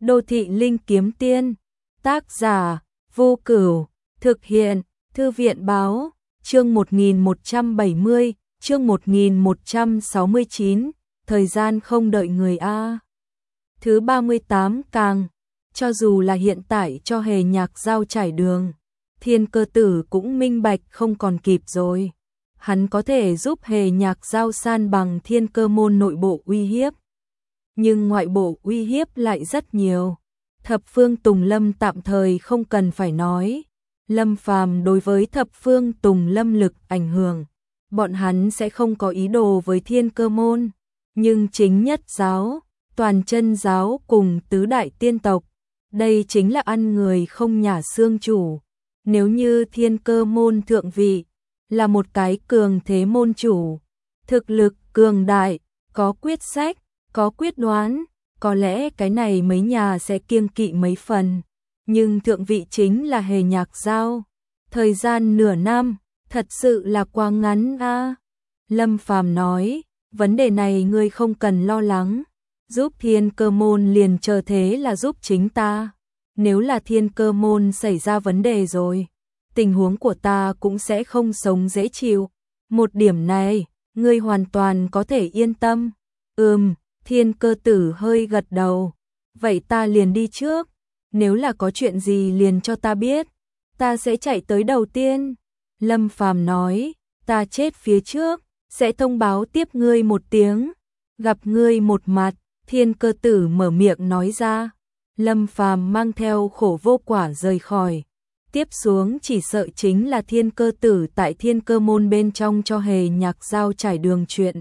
Đô thị linh kiếm tiên, tác giả, Vô Cửu, thực hiện, Thư viện báo, chương 1170, chương 1169, thời gian không đợi người a. Thứ 38 càng, cho dù là hiện tại cho Hề Nhạc Giao trải đường, Thiên Cơ Tử cũng minh bạch không còn kịp rồi. Hắn có thể giúp Hề Nhạc Giao san bằng Thiên Cơ môn nội bộ uy hiếp, nhưng ngoại bộ uy hiếp lại rất nhiều. Thập Phương Tùng Lâm tạm thời không cần phải nói. Lâm Phàm đối với Thập Phương Tùng Lâm lực ảnh hưởng, bọn hắn sẽ không có ý đồ với Thiên Cơ môn, nhưng chính nhất giáo, toàn chân giáo cùng tứ đại tiên tộc, đây chính là ăn người không nhả xương chủ. Nếu như Thiên Cơ môn thượng vị là một cái cường thế môn chủ, thực lực cường đại, có quyết sách, có quyết đoán, có lẽ cái này mấy nhà sẽ kiêng kỵ mấy phần. Nhưng thượng vị chính là Hề Nhạc Giao. Thời gian nửa năm, thật sự là quá ngắn a. Lâm Phàm nói, vấn đề này ngươi không cần lo lắng. Giúp Thiên Cơ môn liền chờ thế là giúp chính ta. Nếu là Thiên Cơ môn xảy ra vấn đề rồi, tình huống của ta cũng sẽ không sống dễ chịu. Một điểm này, ngươi hoàn toàn có thể yên tâm. Thiên Cơ Tử hơi gật đầu. Vậy ta liền đi trước. Nếu là có chuyện gì liền cho ta biết, ta sẽ chạy tới đầu tiên. Lâm Phàm nói, ta chết phía trước, sẽ thông báo tiếp ngươi một tiếng, gặp ngươi một mặt. Thiên Cơ Tử mở miệng nói ra. Lâm Phàm mang theo khổ vô quả rời khỏi. Tiếp xuống chỉ sợ chính là Thiên Cơ Tử tại Thiên Cơ môn bên trong cho Hề Nhạc Giao trải đường chuyện.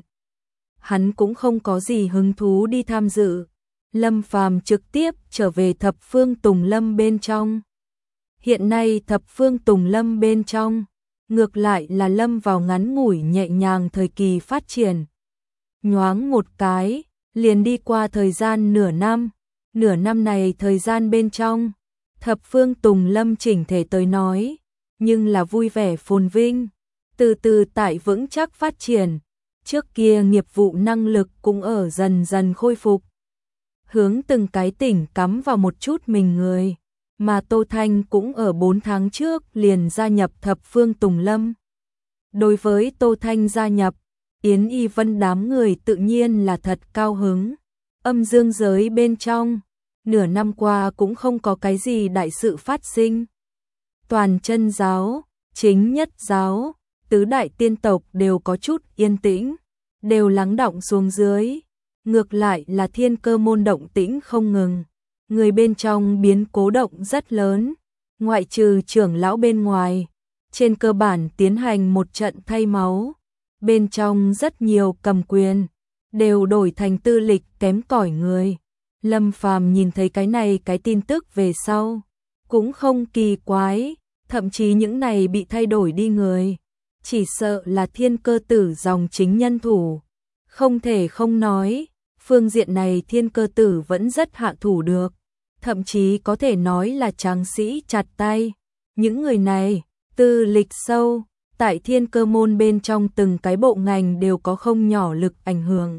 Hắn cũng không có gì hứng thú đi tham dự. Lâm Phàm trực tiếp trở về Thập Phương Tùng Lâm bên trong. Hiện nay Thập Phương Tùng Lâm bên trong, ngược lại là lâm vào ngắn ngủi nhẹ nhàng thời kỳ phát triển. Nhoáng một cái, liền đi qua thời gian nửa năm. Nửa năm này thời gian bên trong, Thập Phương Tùng Lâm chỉnh thể tới nói, nhưng là vui vẻ phồn vinh, từ từ tại vững chắc phát triển. Trước kia nghiệp vụ năng lực cũng ở dần dần khôi phục, hướng từng cái tỉnh cắm vào một chút mình người, mà Tô Thanh cũng ở 4 tháng trước liền gia nhập Thập Phương Tùng Lâm. Đối với Tô Thanh gia nhập, Yến Y Vân đám người tự nhiên là thật cao hứng. Âm dương giới bên trong, nửa năm qua cũng không có cái gì đại sự phát sinh. Toàn chân giáo, chính nhất giáo, tứ đại tiên tộc đều có chút yên tĩnh, đều lắng đọng xuống dưới. Ngược lại là Thiên Cơ môn động tĩnh không ngừng, người bên trong biến cố động rất lớn, ngoại trừ trưởng lão bên ngoài, trên cơ bản tiến hành một trận thay máu. Bên trong rất nhiều cầm quyền, đều đổi thành tư lịch kém cỏi người. Lâm Phàm nhìn thấy cái này cái tin tức về sau, cũng không kỳ quái, thậm chí những này bị thay đổi đi người, chỉ sợ là Thiên Cơ Tử dòng chính nhân thủ. Không thể không nói, phương diện này Thiên Cơ Tử vẫn rất hạ thủ được, thậm chí có thể nói là tráng sĩ chặt tay. Những người này, tư lịch sâu, tại Thiên Cơ môn bên trong từng cái bộ ngành đều có không nhỏ lực ảnh hưởng.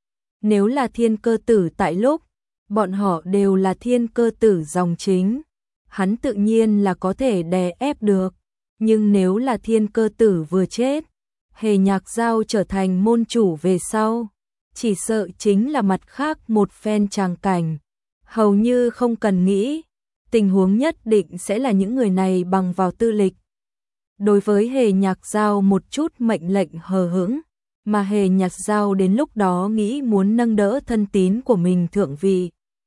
Nếu là Thiên Cơ Tử tại lúc, bọn họ đều là Thiên Cơ Tử dòng chính, hắn tự nhiên là có thể đè ép được. Nhưng nếu là Thiên Cơ Tử vừa chết, Hề Nhạc Giao trở thành môn chủ về sau, chỉ sợ chính là mặt khác một phen tràng cảnh. Hầu như không cần nghĩ, tình huống nhất định sẽ là những người này bằng vào tư lịch. Đối với Hề Nhạc Giao một chút mệnh lệnh hờ hững, mà Hề Nhạc Giao đến lúc đó nghĩ muốn nâng đỡ thân tín của mình thượng vị,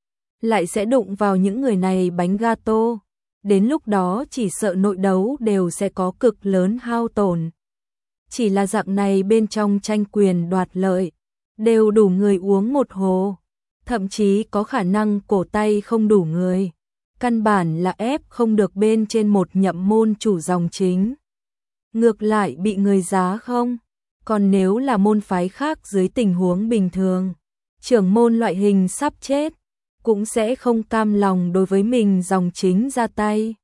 lại sẽ đụng vào những người này bánh gato. Đến lúc đó chỉ sợ nội đấu đều sẽ có cực lớn hao tổn. Chỉ là dạng này bên trong tranh quyền đoạt lợi, đều đủ người uống một hồ, thậm chí có khả năng cổ tay không đủ người. Căn bản là ép không được bên trên một nhậm môn chủ dòng chính. Ngược lại bị người giá không. Còn nếu là môn phái khác dưới tình huống bình thường, trưởng môn loại hình sắp chết, cũng sẽ không cam lòng đối với mình dòng chính ra tay.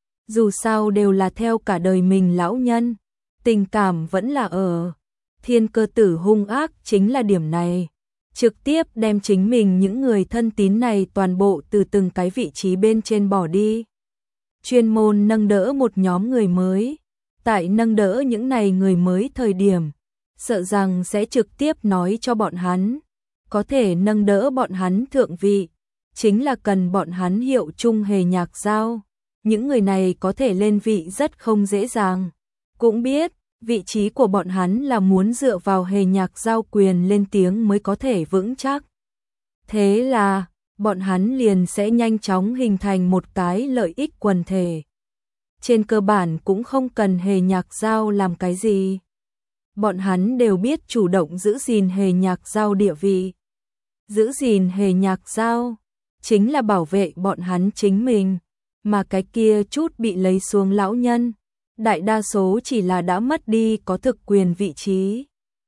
Dù sao đều là theo cả đời mình lão nhân, tình cảm vẫn là ở. Thiên Cơ Tử hung ác chính là điểm này. trực tiếp đem chính mình những người thân tín này toàn bộ từ từng cái vị trí bên trên bỏ đi. Chuyên môn nâng đỡ một nhóm người mới. Tại nâng đỡ những này người mới thời điểm, sợ rằng sẽ trực tiếp nói cho bọn hắn, có thể nâng đỡ bọn hắn thượng vị, chính là cần bọn hắn hiệu chung Hề Nhạc Giao. Những người này có thể lên vị rất không dễ dàng. Cũng biết, vị trí của bọn hắn là muốn dựa vào Hề Nhạc Giao quyền lên tiếng mới có thể vững chắc. Thế là, bọn hắn liền sẽ nhanh chóng hình thành một cái lợi ích quần thể. Trên cơ bản cũng không cần Hề Nhạc Giao làm cái gì. Bọn hắn đều biết chủ động giữ gìn Hề Nhạc Giao địa vị. Giữ gìn Hề Nhạc Giao chính là bảo vệ bọn hắn chính mình, mà cái kia chút bị lấy xuống lão nhân, đại đa số chỉ là đã mất đi có thực quyền vị trí.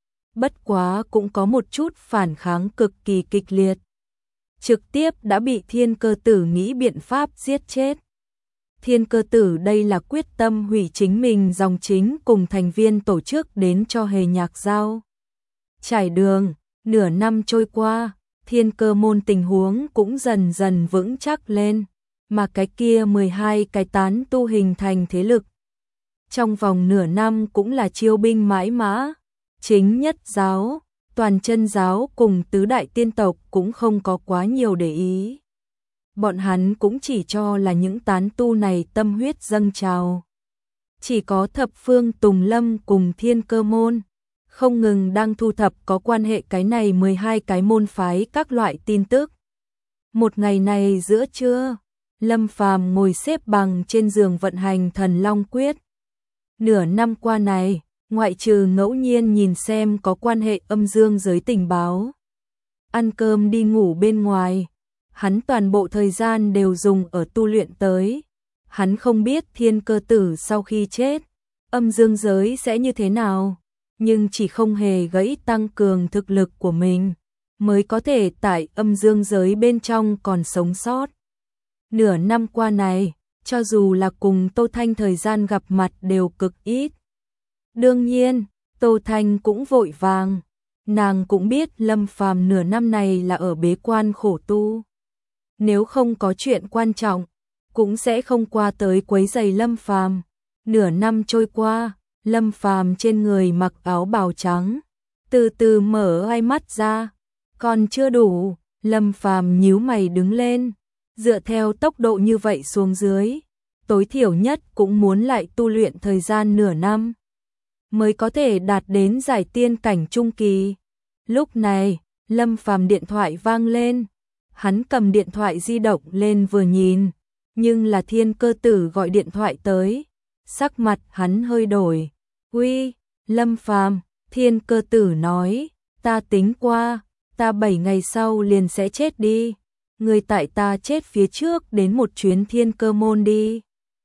Bất quá cũng có một chút phản kháng cực kỳ kịch liệt. Trực tiếp đã bị Thiên Cơ Tử nghĩ biện pháp giết chết. Thiên Cơ Tử đây là quyết tâm hủy chính mình dòng chính cùng thành viên tổ chức đến cho Hề Nhạc Giao. Trải đường, nửa năm trôi qua, Thiên Cơ môn tình huống cũng dần dần vững chắc lên, mà cái kia 12 cái tán tu hình thành thế lực. Trong vòng nửa năm cũng là chiêu binh mãi mã, chính nhất giáo, toàn chân giáo cùng tứ đại tiên tộc cũng không có quá nhiều để ý. Bọn hắn cũng chỉ cho là những tán tu này tâm huyết dâng trào. Chỉ có thập phương Tùng Lâm cùng Thiên Cơ môn, không ngừng đang thu thập có quan hệ cái này 12 cái môn phái các loại tin tức. Một ngày này giữa trưa, Lâm Phàm ngồi xếp bằng trên giường vận hành Thần Long Quyết. Nửa năm qua này, ngoại trừ ngẫu nhiên nhìn xem có quan hệ âm dương giới tình báo, ăn cơm đi ngủ bên ngoài, hắn toàn bộ thời gian đều dùng ở tu luyện tới. Hắn không biết Thiên Cơ Tử sau khi chết, âm dương giới sẽ như thế nào, nhưng chỉ không hề gãy tăng cường thực lực của mình, mới có thể tại âm dương giới bên trong còn sống sót. Nửa năm qua này, cho dù là cùng Tô Thanh thời gian gặp mặt đều cực ít. Đương nhiên, Tô Thanh cũng vội vàng, nàng cũng biết Lâm Phàm nửa năm này là ở bế quan khổ tu. Nếu không có chuyện quan trọng, cũng sẽ không qua tới quấy rầy Lâm Phàm. Nửa năm trôi qua, Lâm Phàm trên người mặc áo bào trắng, từ từ mở hai mắt ra. Còn chưa đủ, Lâm Phàm nhíu mày đứng lên, dựa theo tốc độ như vậy xuống dưới, tối thiểu nhất cũng muốn lại tu luyện thời gian nửa năm, mới có thể đạt đến giải tiên cảnh trung kỳ. Lúc này, Lâm Phàm điện thoại vang lên, hắn cầm điện thoại di động lên vừa nhìn, nhưng là Thiên Cơ Tử gọi điện thoại tới, sắc mặt hắn hơi đổi. "Uy, Lâm Phàm." Thiên Cơ Tử nói, "Ta tính qua, ta 7 ngày sau liền sẽ chết đi, người tại ta chết phía trước đến một chuyến Thiên Cơ môn đi.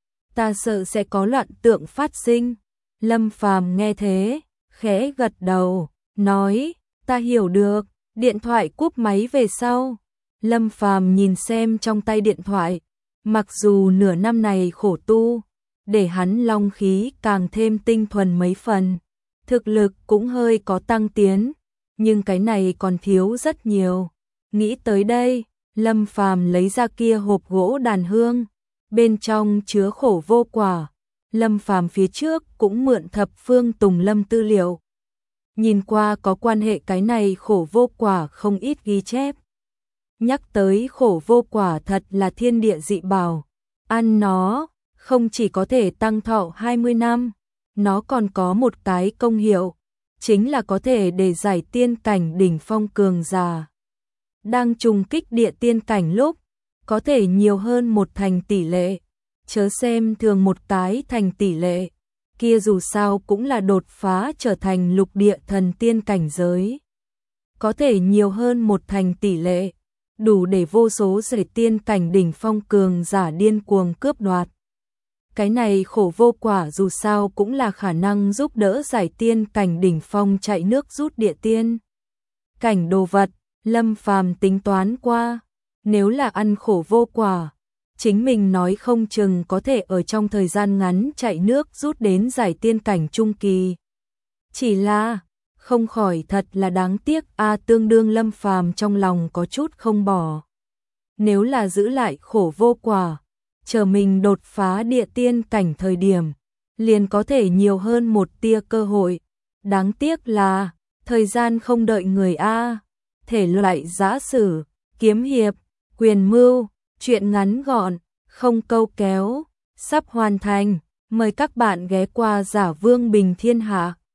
Ta sợ sẽ có loạn tượng phát sinh." Lâm Phàm nghe thế, khẽ gật đầu, nói, "Ta hiểu được." Điện thoại cúp máy về sau, Lâm Phàm nhìn xem trong tay điện thoại, mặc dù nửa năm này khổ tu, để hắn long khí càng thêm tinh thuần mấy phần, thực lực cũng hơi có tăng tiến, nhưng cái này còn thiếu rất nhiều. Nghĩ tới đây, Lâm Phàm lấy ra kia hộp gỗ đàn hương, bên trong chứa khổ vô quả. Lâm Phàm phía trước cũng mượn thập phương Tùng Lâm tư liệu, nhìn qua có quan hệ cái này khổ vô quả không ít ghi chép. Nhắc tới khổ vô quả thật là thiên địa dị bảo, ăn nó không chỉ có thể tăng thọ 20 năm, nó còn có một cái công hiệu, chính là có thể để giải tiên cảnh đỉnh phong cường giả. Đang trùng kích địa tiên cảnh lúc, có thể nhiều hơn một thành tỷ lệ, chớ xem thường một cái thành tỷ lệ, kia dù sao cũng là đột phá trở thành lục địa thần tiên cảnh giới. Có thể nhiều hơn một thành tỷ lệ, đủ để vô số giải tiên cảnh đỉnh phong cường giả điên cuồng cướp đoạt. Cái này khổ vô quả dù sao cũng là khả năng giúp đỡ giải tiên cảnh đỉnh phong chạy nước rút địa tiên cảnh đồ vật. Lâm Phàm tính toán qua, nếu là ăn khổ vô quả, chính mình nói không chừng có thể ở trong thời gian ngắn chạy nước rút đến giải tiên cảnh trung kỳ. Chỉ là không khỏi thật là đáng tiếc a, tương đương Lâm Phàm trong lòng có chút không bỏ. Nếu là giữ lại khổ vô quả, chờ mình đột phá địa tiên cảnh thời điểm, liền có thể nhiều hơn một tia cơ hội. Đáng tiếc là, thời gian không đợi người a. Thể loại giã sử, kiếm hiệp, quyền mưu, truyện ngắn gọn, không câu kéo, sắp hoàn thành. Mời các bạn ghé qua Giả Vương Bình Thiên Hạ.